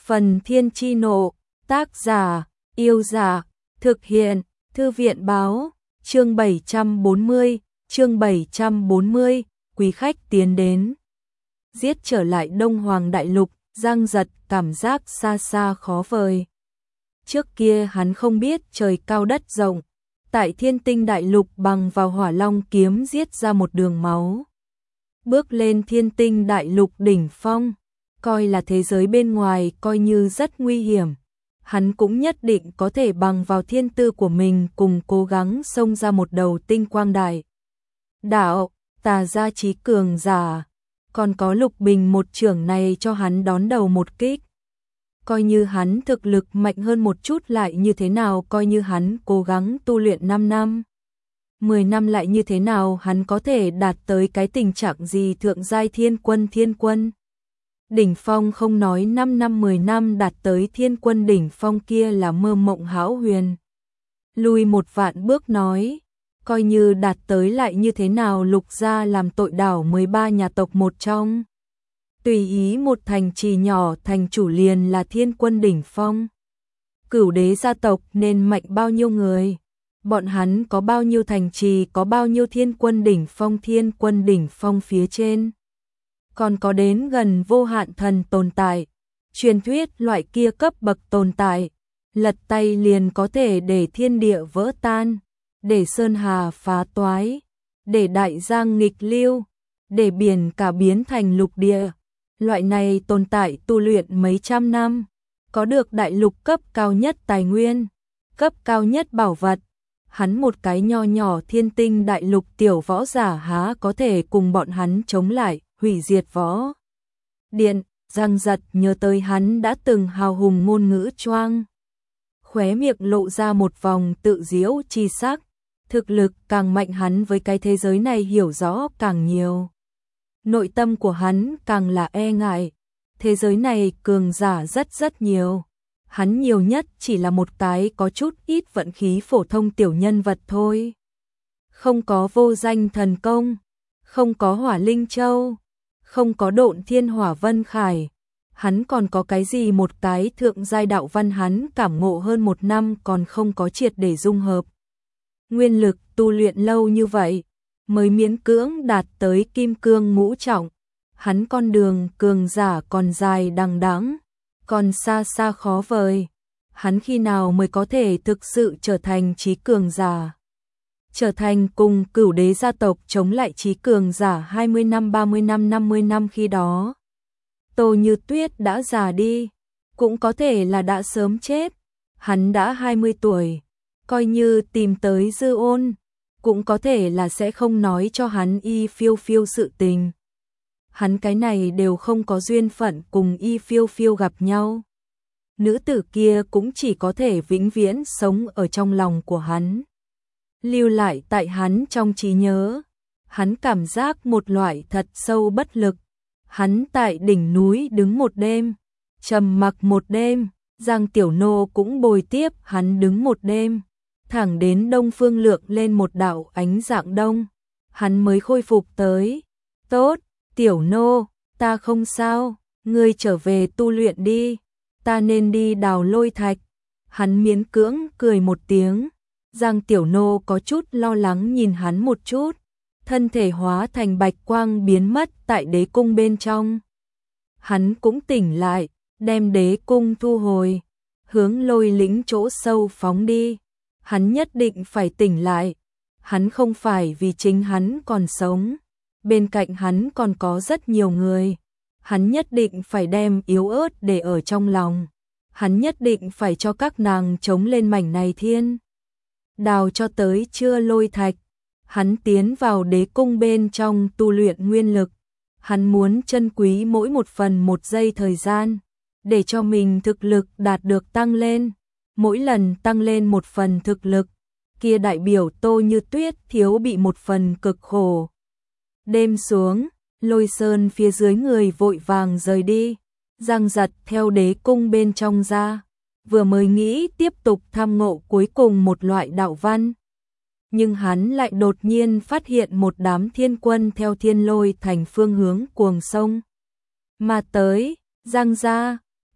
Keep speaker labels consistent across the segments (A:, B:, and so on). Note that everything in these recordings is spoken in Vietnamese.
A: Phần Thiên Chi Nộ, tác giả, Yêu Giả, thực hiện, Thư viện Báo, chương 740, quý khách tiến đến. Giết trở lại Đông Hoàng Đại Lục, Giang Giật cảm giác xa xa khó vời. Trước kia hắn không biết trời cao đất rộng, tại Thiên Tinh Đại Lục bằng vào Hỏa Long kiếm giết ra một đường máu. Bước lên Thiên Tinh Đại Lục đỉnh phong, coi là thế giới bên ngoài coi như rất nguy hiểm. Hắn cũng nhất định có thể bằng vào thiên tư của mình cùng cố gắng xông ra một đầu tinh quang đại đạo, tà gia trí cường giả. Còn có Lục Bình một trưởng này cho hắn đón đầu một kích. Coi như hắn thực lực mạnh hơn một chút lại như thế nào, coi như hắn cố gắng tu luyện 5 năm, 10 năm lại như thế nào, hắn có thể đạt tới cái tình trạng gì thượng giai thiên quân. Đỉnh phong không nói 5 năm 10 năm đạt tới thiên quân đỉnh phong kia là mơ mộng hão huyền. Lùi một vạn bước nói, coi như đạt tới lại như thế nào, Lục gia làm tội đảo 13 nhà tộc một trong. Tùy ý một thành trì nhỏ thành chủ liền là thiên quân đỉnh phong. Cửu đế gia tộc nên mạnh bao nhiêu người? Bọn hắn có bao nhiêu thành trì, có bao nhiêu thiên quân đỉnh phong phía trên. Còn có đến gần vô hạn thần tồn tại. Truyền thuyết loại kia cấp bậc tồn tại, lật tay liền có thể để thiên địa vỡ tan, để sơn hà phá toái, để đại giang nghịch lưu, để biển cả biến thành lục địa. Loại này tồn tại tu luyện mấy trăm năm, có được đại lục cấp cao nhất tài nguyên, cấp cao nhất bảo vật. Hắn một cái nho nhỏ Thiên Tinh Đại Lục tiểu võ giả há có thể cùng bọn hắn chống lại, hủy diệt võ điện. Giang Giật nhớ tới hắn đã từng hào hùng ngôn ngữ choang, khóe miệng lộ ra một vòng tự giễu chi sắc. Thực lực càng mạnh, hắn với cái thế giới này hiểu rõ càng nhiều, nội tâm của hắn càng là e ngại. Thế giới này cường giả rất nhiều, hắn nhiều nhất chỉ là một cái có chút ít vận khí phổ thông tiểu nhân vật thôi. Không có vô danh thần công, không có Hỏa Linh Châu, không có Độn Thiên Hỏa Vân Khải. Hắn còn có cái gì? Một cái thượng giai đạo văn hắn cảm ngộ hơn 1 năm còn không có triệt để dung hợp. Nguyên lực tu luyện lâu như vậy, mới miễn cưỡng đạt tới kim cương ngũ trọng. Hắn con đường cường giả còn dài đằng đẵng, còn xa xa khó vời. Hắn khi nào mới có thể thực sự trở thành trí cường giả? Trở thành cùng cửu đế gia tộc chống lại trí cường giả 20 năm, 30 năm, 50 năm khi đó. Tô Như Tuyết đã già đi, cũng có thể là đã sớm chết. Hắn đã 20 tuổi, coi như tìm tới Dư Ôn, cũng có thể là sẽ không nói cho hắn Y Phiêu Phiêu sự tình. Hắn cái này đều không có duyên phận cùng Y Phiêu Phiêu gặp nhau. Nữ tử kia cũng chỉ có thể vĩnh viễn sống ở trong lòng của hắn, lưu lại tại hắn trong trí nhớ. Hắn cảm giác một loại thật sâu bất lực. Hắn tại đỉnh núi đứng một đêm, trầm mặc một đêm, Giang Tiểu Nô cũng bồi tiếp hắn đứng một đêm, thẳng đến đông phương lượng lên một đạo ánh dạng đông, hắn mới khôi phục tới. Tốt, Tiểu Nô, ta không sao, ngươi trở về tu luyện đi, ta nên đi đào lôi thạch. Hắn miễn cưỡng cười một tiếng. Giang Tiểu Nô có chút lo lắng nhìn hắn một chút, thân thể hóa thành bạch quang biến mất tại đế cung bên trong. Hắn cũng tỉnh lại, đem đế cung thu hồi, hướng Lôi Lĩnh chỗ sâu phóng đi. Hắn nhất định phải tỉnh lại. Hắn không phải vì chính hắn còn sống, bên cạnh hắn còn có rất nhiều người. Hắn nhất định phải đem yếu ớt để ở trong lòng. Hắn nhất định phải cho các nàng chống lên mảnh này thiên đào cho tới trưa lôi thạch. Hắn tiến vào đế cung bên trong tu luyện nguyên lực. Hắn muốn trân quý mỗi một phần một giây thời gian, để cho mình thực lực đạt được tăng lên. Mỗi lần tăng lên một phần thực lực, kia đại biểu Tô Như Tuyết thiếu bị một phần cực khổ. Đêm xuống, Lôi Sơn phía dưới người vội vàng rời đi. Giang Giật theo đế cung bên trong ra, vừa mới nghĩ tiếp tục tham ngộ cuối cùng một loại đạo văn. Nhưng hắn lại đột nhiên phát hiện một đám thiên quân theo Thiên Lôi thành phương hướng cuồng sông mà tới. Giang gia,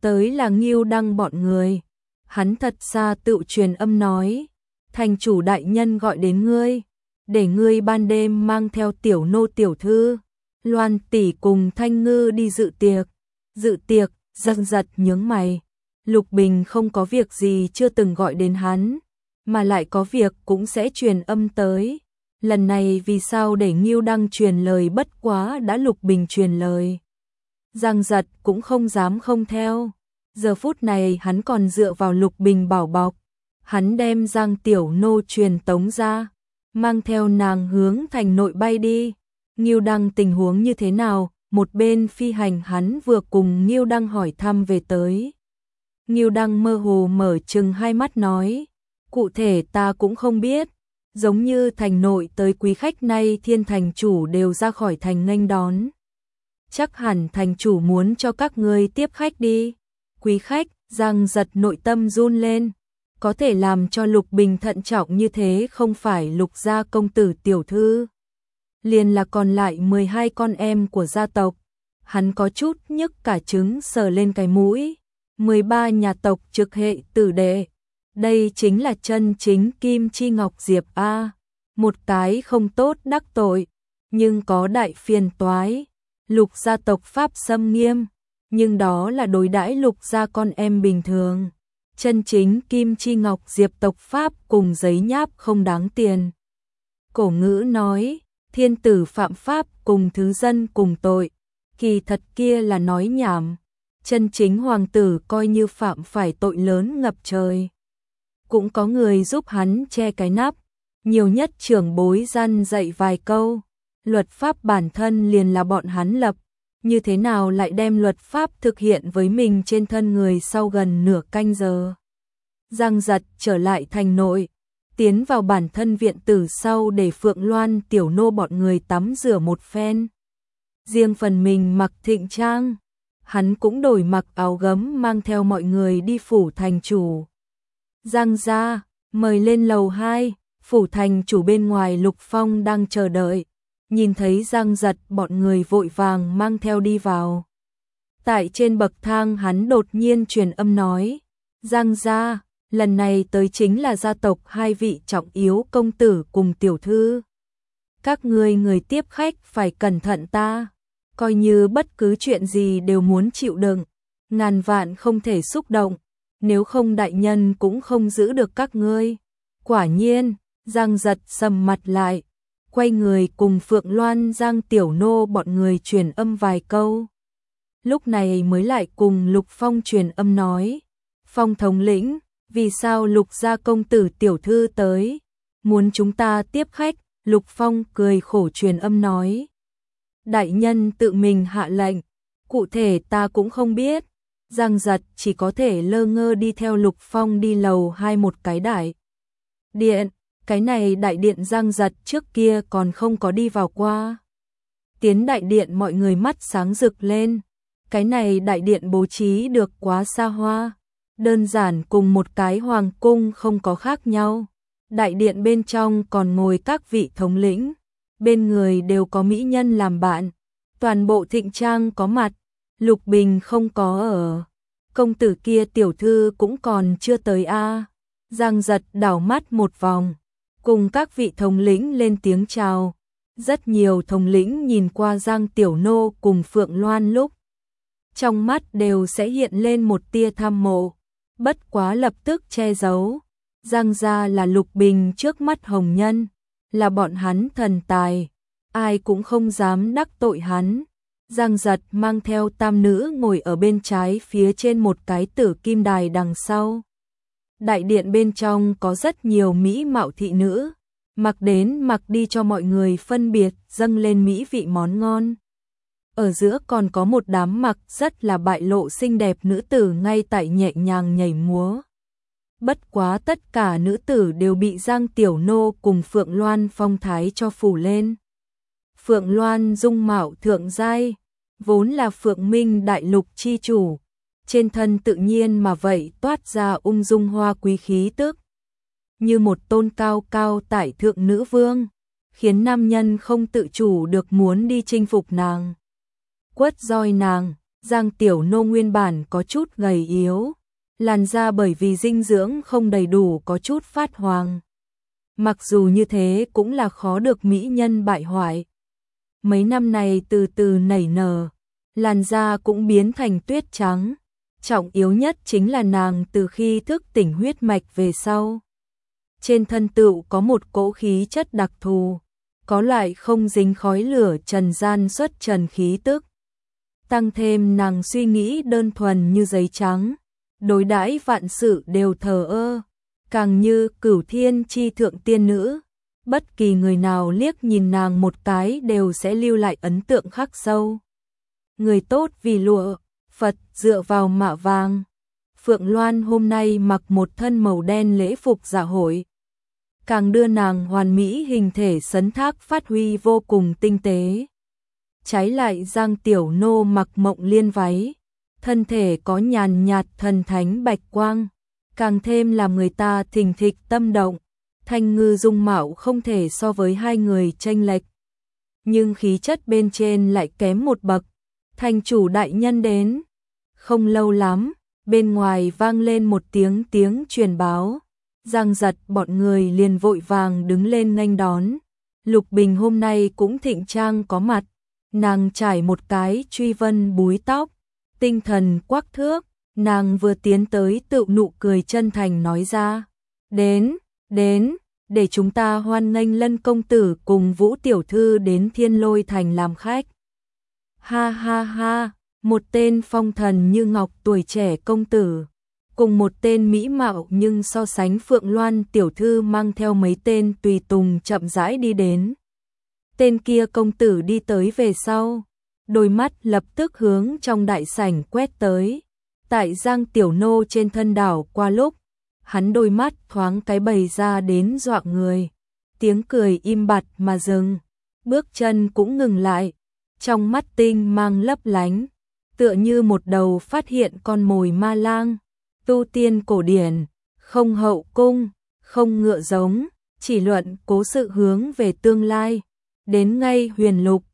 A: tới là Ngưu Đăng bọn người. Hắn thật xa tự truyền âm nói, thành chủ đại nhân gọi đến ngươi, để ngươi ban đêm mang theo tiểu nô tiểu thư, Loan tỷ cùng Thanh Ngư đi dự tiệc. Dự tiệc, Giang Giật nhướng mày. Lục Bình không có việc gì chưa từng gọi đến hắn, mà lại có việc cũng sẽ truyền âm tới. Lần này vì sao để Ngưu Đăng truyền lời, bất quá đã Lục Bình truyền lời. Giang Giật cũng không dám không theo. Giờ phút này hắn còn dựa vào Lục Bình bảo bọc. Hắn đem Giang Tiểu Nô truyền tống ra, mang theo nàng hướng thành nội bay đi. Ngưu Đăng tình huống như thế nào? Một bên phi hành hắn vừa cùng Ngưu Đăng hỏi thăm về tới. Ngưu Đăng mơ hồ mở trừng hai mắt nói, cụ thể ta cũng không biết, giống như thành nội tới quý khách nay Thiên thành chủ đều ra khỏi thành nghênh đón. Chắc hẳn thành chủ muốn cho các ngươi tiếp khách đi. Quý khách, Giang Giật nội tâm run lên, có thể làm cho Lục Bình thận trọng như thế không phải Lục gia công tử tiểu thư, liền là còn lại 12 con em của gia tộc. Hắn có chút nhức cả trứng sờ lên cái mũi. 13 nhà tộc trực hệ tử đệ. Đây chính là chân chính Kim Chi Ngọc Diệp a. Một cái không tốt đắc tội, nhưng có đại phiền toái. Lục gia tộc pháp xâm nghiêm, nhưng đó là đối đãi Lục gia con em bình thường. Chân chính Kim Chi Ngọc Diệp tộc pháp cùng giấy nháp không đáng tiền. Cổ ngữ nói, thiên tử phạm pháp cùng thứ dân cùng tội, kỳ thật kia là nói nhảm. Chân chính hoàng tử coi như phạm phải tội lớn ngập trời, cũng có người giúp hắn che cái nắp, nhiều nhất trưởng bối răn dạy vài câu. Luật pháp bản thân liền là bọn hắn lập, như thế nào lại đem luật pháp thực hiện với mình trên thân người sau gần nửa canh giờ. Giang Giật trở lại thành nội, tiến vào bản thân viện tử sau để Phượng Loan tiểu nô bọn người tắm rửa một phen. Riêng phần mình mặc thịnh trang, hắn cũng đổi mặc áo gấm mang theo mọi người đi phủ thành chủ. Giang gia, mời lên lầu 2, phủ thành chủ bên ngoài Lục Phong đang chờ đợi. Nhìn thấy Giang Giật bọn người vội vàng mang theo đi vào. Tại trên bậc thang hắn đột nhiên truyền âm nói, Giang gia, lần này tới chính là gia tộc hai vị trọng yếu công tử cùng tiểu thư. Các ngươi người tiếp khách phải cẩn thận ta, coi như bất cứ chuyện gì đều muốn chịu đựng, ngàn vạn không thể xúc động, nếu không đại nhân cũng không giữ được các ngươi. Quả nhiên, Giang Giật sầm mặt lại, quay người cùng Phượng Loan Giang Tiểu Nô bọn người truyền âm vài câu. Lúc này mới lại cùng Lục Phong truyền âm nói, Phong thống lĩnh, vì sao Lục gia công tử tiểu thư tới, muốn chúng ta tiếp khách? Lục Phong cười khổ truyền âm nói, đại nhân tự mình hạ lệnh, cụ thể ta cũng không biết. Giang Giật chỉ có thể lơ ngơ đi theo Lục Phong đi lầu 2 một cái đại điện. Cái này đại điện Giang Giật trước kia còn không có đi vào qua. Tiến đại điện mọi người mắt sáng rực lên. Cái này đại điện bố trí được quá xa hoa, đơn giản cùng một cái hoàng cung không có khác nhau. Đại điện bên trong còn ngồi các vị thống lĩnh, bên người đều có mỹ nhân làm bạn, toàn bộ thịnh trang có mặt. Lục Bình không có ở, công tử kia tiểu thư cũng còn chưa tới a. Giang Giật đảo mắt một vòng, cùng các vị thống lĩnh lên tiếng chào. Rất nhiều thống lĩnh nhìn qua Giang Tiểu Nô cùng Phượng Loan lúc, trong mắt đều sẽ hiện lên một tia tham mộ, bất quá lập tức che giấu. Giang gia là Lục Bình trước mắt hồng nhân, là bọn hắn thần tài, ai cũng không dám đắc tội hắn. Giang Giật mang theo tam nữ ngồi ở bên trái phía trên một cái tử kim đài đằng sau. Đại điện bên trong có rất nhiều mỹ mạo thị nữ, mặc đến mặc đi cho mọi người phân biệt dâng lên mỹ vị món ngon. Ở giữa còn có một đám mặc rất là bại lộ xinh đẹp nữ tử ngay tại nhẹ nhàng nhảy múa. Bất quá tất cả nữ tử đều bị Giang Tiểu Nô cùng Phượng Loan phong thái cho phủ lên. Phượng Loan dung mạo thượng giai, vốn là Phượng Minh đại lục chi chủ, trên thân tự nhiên mà vậy toát ra ung dung hoa quý khí tức, như một tôn cao cao tại thượng nữ vương, khiến nam nhân không tự chủ được muốn đi chinh phục nàng, quất roi nàng. Giang Tiểu Nô nguyên bản có chút gầy yếu, làn da bởi vì dinh dưỡng không đầy đủ có chút phát hoàng. Mặc dù như thế cũng là khó được mỹ nhân bại hoại. Mấy năm này từ từ nảy nở, làn da cũng biến thành tuyết trắng. Trọng yếu nhất chính là nàng từ khi thức tỉnh huyết mạch về sau. Trên thân tựu có một cỗ khí chất đặc thù, có loại không dính khói lửa trần gian xuất trần khí tức. Tăng thêm nàng suy nghĩ đơn thuần như giấy trắng, đối đãi vạn sự đều thờ ơ, càng như cửu thiên chi thượng tiên nữ. Bất kỳ người nào liếc nhìn nàng một cái đều sẽ lưu lại ấn tượng khắc sâu. Người tốt vì lụa, Phật dựa vào mạ vàng. Phượng Loan hôm nay mặc một thân màu đen lễ phục dạ hội, càng đưa nàng hoàn mỹ hình thể sấn thác phát huy vô cùng tinh tế. Trái lại Giang Tiểu Nô mặc mộng liên váy, thân thể có nhàn nhạt thần thánh bạch quang, càng thêm làm người ta thình thịch tâm động. Thanh Ngư dung mạo không thể so với hai người chênh lệch, nhưng khí chất bên trên lại kém một bậc. Thành chủ đại nhân đến. Không lâu lắm, bên ngoài vang lên một tiếng truyền báo. Giang Giật bọn người liền vội vàng đứng lên nghênh đón. Lục Bình hôm nay cũng thịnh trang có mặt, nàng trải một cái truy vân búi tóc, tinh thần quắc thước, nàng vừa tiến tới tự nụ cười chân thành nói ra: "Đến, để chúng ta hoan nghênh Lân công tử cùng Vũ tiểu thư đến Thiên Lôi thành làm khách." Ha ha ha, một tên phong thần như ngọc tuổi trẻ công tử, cùng một tên mỹ mạo nhưng so sánh Phượng Loan tiểu thư mang theo mấy tên tùy tùng chậm rãi đi đến. Tên kia công tử đi tới về sau, đôi mắt lập tức hướng trong đại sảnh quét tới. Tại Giang Tiểu Nô trên thân đảo qua lúc, hắn đôi mắt thoáng cái bày ra đến dọa người. Tiếng cười im bặt mà dừng, bước chân cũng ngừng lại, trong mắt tinh mang lấp lánh, tựa như một đầu phát hiện con mồi ma lang. Tu tiên cổ điển, không hậu cung, không ngựa giống, chỉ luận cố sự hướng về tương lai. Đến ngay huyền lục,